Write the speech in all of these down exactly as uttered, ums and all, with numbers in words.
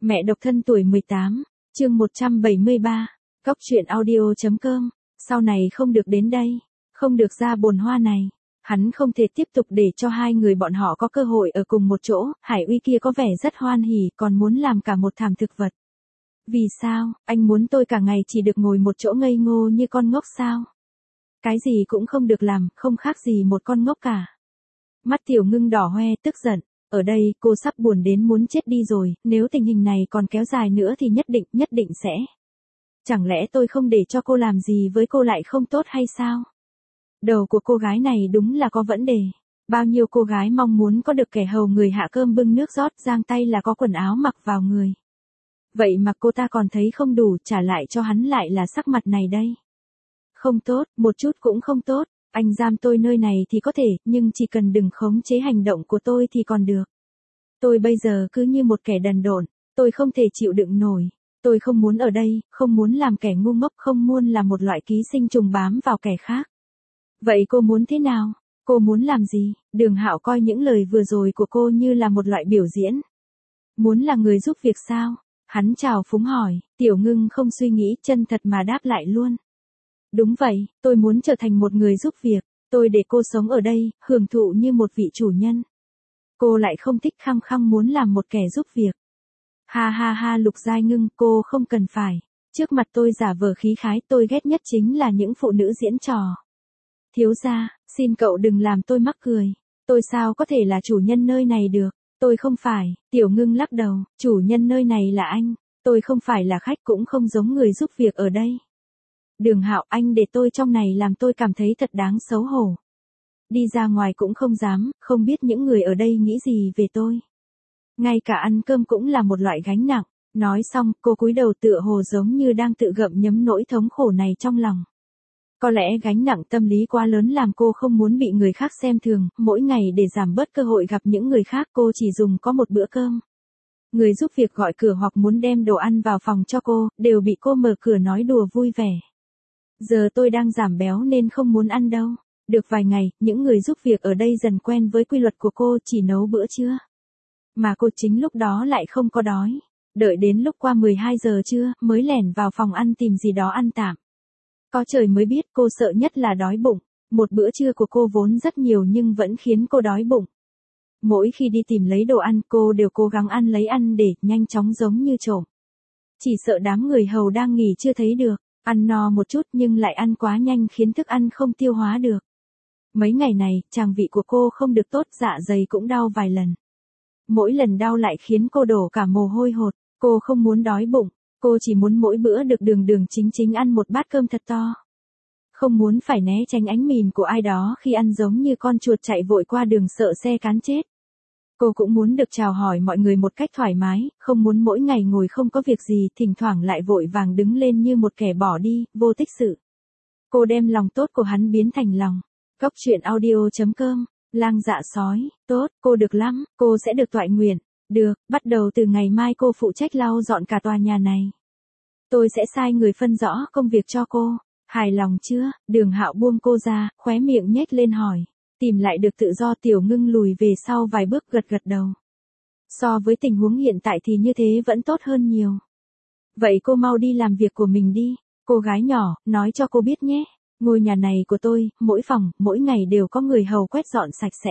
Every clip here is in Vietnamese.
Mẹ độc thân tuổi mười tám, chương một trăm bảy mươi ba, Cóc truyện audio.com, sau này không được đến đây, không được ra bồn hoa này. Hắn không thể tiếp tục để cho hai người bọn họ có cơ hội ở cùng một chỗ, Hải Uy kia có vẻ rất hoan hỉ còn muốn làm cả một thảm thực vật. Vì sao, anh muốn tôi cả ngày chỉ được ngồi một chỗ ngây ngô như con ngốc sao? Cái gì cũng không được làm, không khác gì một con ngốc cả. Mắt Tiểu Ngưng đỏ hoe tức giận, ở đây cô sắp buồn đến muốn chết đi rồi, nếu tình hình này còn kéo dài nữa thì nhất định, nhất định sẽ. Chẳng lẽ tôi không để cho cô làm gì với cô lại không tốt hay sao? Đầu của cô gái này đúng là có vấn đề. Bao nhiêu cô gái mong muốn có được kẻ hầu người hạ cơm bưng nước rót giang tay là có quần áo mặc vào người. Vậy mà cô ta còn thấy không đủ, trả lại cho hắn lại là sắc mặt này đây. Không tốt, một chút cũng không tốt. Anh giam tôi nơi này thì có thể, nhưng chỉ cần đừng khống chế hành động của tôi thì còn được. Tôi bây giờ cứ như một kẻ đần độn, tôi không thể chịu đựng nổi. Tôi không muốn ở đây, không muốn làm kẻ ngu ngốc, không muốn là một loại ký sinh trùng bám vào kẻ khác. Vậy cô muốn thế nào? Cô muốn làm gì? Đường Hạo coi những lời vừa rồi của cô như là một loại biểu diễn. Muốn là người giúp việc sao? Hắn chào phúng hỏi, Tiểu Ngưng không suy nghĩ, chân thật mà đáp lại luôn. Đúng vậy, tôi muốn trở thành một người giúp việc, tôi để cô sống ở đây, hưởng thụ như một vị chủ nhân. Cô lại không thích khăng khăng muốn làm một kẻ giúp việc. Ha ha ha Lục Giai Ngưng, cô không cần phải. Trước mặt tôi giả vờ khí khái, tôi ghét nhất chính là những phụ nữ diễn trò. Thiếu gia, xin cậu đừng làm tôi mắc cười. Tôi sao có thể là chủ nhân nơi này được? Tôi không phải. Tiểu Ngưng lắc đầu, chủ nhân nơi này là anh. Tôi không phải là khách, cũng không giống người giúp việc ở đây. Đường Hạo, anh để tôi trong này làm tôi cảm thấy thật đáng xấu hổ. Đi ra ngoài cũng không dám, không biết những người ở đây nghĩ gì về tôi. Ngay cả ăn cơm cũng là một loại gánh nặng. Nói xong, cô cúi đầu tựa hồ giống như đang tự gặm nhấm nỗi thống khổ này trong lòng. Có lẽ gánh nặng tâm lý quá lớn làm cô không muốn bị người khác xem thường, mỗi ngày để giảm bớt cơ hội gặp những người khác cô chỉ dùng có một bữa cơm. Người giúp việc gọi cửa hoặc muốn đem đồ ăn vào phòng cho cô, đều bị cô mở cửa nói đùa vui vẻ. Giờ tôi đang giảm béo nên không muốn ăn đâu. Được vài ngày, những người giúp việc ở đây dần quen với quy luật của cô chỉ nấu bữa trưa. Mà cô chính lúc đó lại không có đói. Đợi đến lúc qua mười hai giờ trưa mới lẻn vào phòng ăn tìm gì đó ăn tạm. Có trời mới biết cô sợ nhất là đói bụng. Một bữa trưa của cô vốn rất nhiều nhưng vẫn khiến cô đói bụng. Mỗi khi đi tìm lấy đồ ăn cô đều cố gắng ăn lấy ăn để nhanh chóng giống như trộm. Chỉ sợ đám người hầu đang nghỉ chưa thấy được. Ăn no một chút nhưng lại ăn quá nhanh khiến thức ăn không tiêu hóa được. Mấy ngày này, tràng vị của cô không được tốt, dạ dày cũng đau vài lần. Mỗi lần đau lại khiến cô đổ cả mồ hôi hột, cô không muốn đói bụng, cô chỉ muốn mỗi bữa được đường đường chính chính ăn một bát cơm thật to. Không muốn phải né tránh ánh mìn của ai đó khi ăn giống như con chuột chạy vội qua đường sợ xe cán chết. Cô cũng muốn được chào hỏi mọi người một cách thoải mái, không muốn mỗi ngày ngồi không có việc gì, thỉnh thoảng lại vội vàng đứng lên như một kẻ bỏ đi, vô tích sự. Cô đem lòng tốt của hắn biến thành lòng. Cóc truyện audio.com, lang dạ sói, tốt, cô được lắm, cô sẽ được toại nguyện. Được, bắt đầu từ ngày mai cô phụ trách lau dọn cả tòa nhà này. Tôi sẽ sai người phân rõ công việc cho cô. Hài lòng chưa? Đường Hạo buông cô ra, khóe miệng nhếch lên hỏi. Tìm lại được tự do. Tiểu Ngưng lùi về sau vài bước gật gật đầu. So với tình huống hiện tại thì như thế vẫn tốt hơn nhiều. Vậy cô mau đi làm việc của mình đi. Cô gái nhỏ, nói cho cô biết nhé. Ngôi nhà này của tôi, mỗi phòng, mỗi ngày đều có người hầu quét dọn sạch sẽ.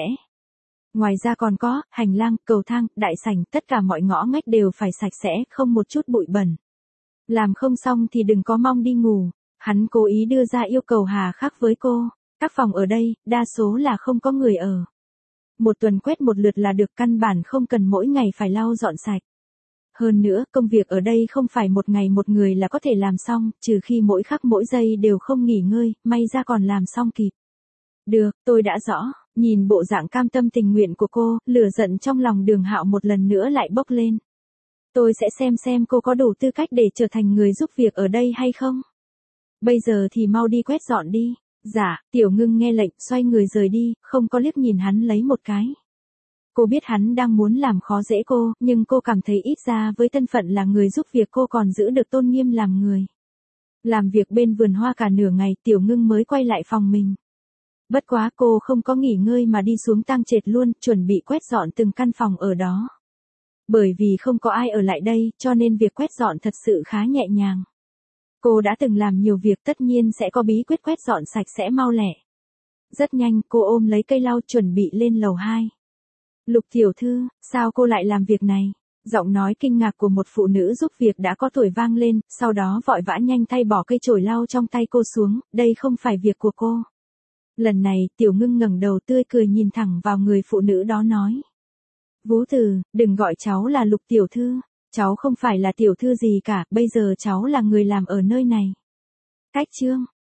Ngoài ra còn có, hành lang, cầu thang, đại sảnh, tất cả mọi ngõ ngách đều phải sạch sẽ, không một chút bụi bẩn. Làm không xong thì đừng có mong đi ngủ. Hắn cố ý đưa ra yêu cầu hà khắc với cô. Các phòng ở đây, đa số là không có người ở. Một tuần quét một lượt là được, căn bản không cần mỗi ngày phải lau dọn sạch. Hơn nữa, công việc ở đây không phải một ngày một người là có thể làm xong, trừ khi mỗi khắc mỗi giây đều không nghỉ ngơi, may ra còn làm xong kịp. Được, tôi đã rõ. Nhìn bộ dạng cam tâm tình nguyện của cô, lửa giận trong lòng Đường Hạo một lần nữa lại bốc lên. Tôi sẽ xem xem cô có đủ tư cách để trở thành người giúp việc ở đây hay không. Bây giờ thì mau đi quét dọn đi. Dạ, Tiểu Ngưng nghe lệnh, xoay người rời đi, không có liếc nhìn hắn lấy một cái. Cô biết hắn đang muốn làm khó dễ cô, nhưng cô cảm thấy ít ra với thân phận là người giúp việc cô còn giữ được tôn nghiêm làm người. Làm việc bên vườn hoa cả nửa ngày, Tiểu Ngưng mới quay lại phòng mình. Bất quá cô không có nghỉ ngơi mà đi xuống tang trệt luôn, chuẩn bị quét dọn từng căn phòng ở đó. Bởi vì không có ai ở lại đây, cho nên việc quét dọn thật sự khá nhẹ nhàng. Cô đã từng làm nhiều việc, tất nhiên sẽ có bí quyết quét dọn sạch sẽ mau lẹ. Rất nhanh, cô ôm lấy cây lau chuẩn bị lên lầu hai. Lục tiểu thư, sao cô lại làm việc này? Giọng nói kinh ngạc của một phụ nữ giúp việc đã có tuổi vang lên, sau đó vội vã nhanh tay bỏ cây chổi lau trong tay cô xuống, đây không phải việc của cô. Lần này, Tiểu Ngưng ngẩng đầu tươi cười nhìn thẳng vào người phụ nữ đó nói. Vú Từ, đừng gọi cháu là Lục tiểu thư, cháu không phải là tiểu thư gì cả, bây giờ cháu là người làm ở nơi này. Cách chương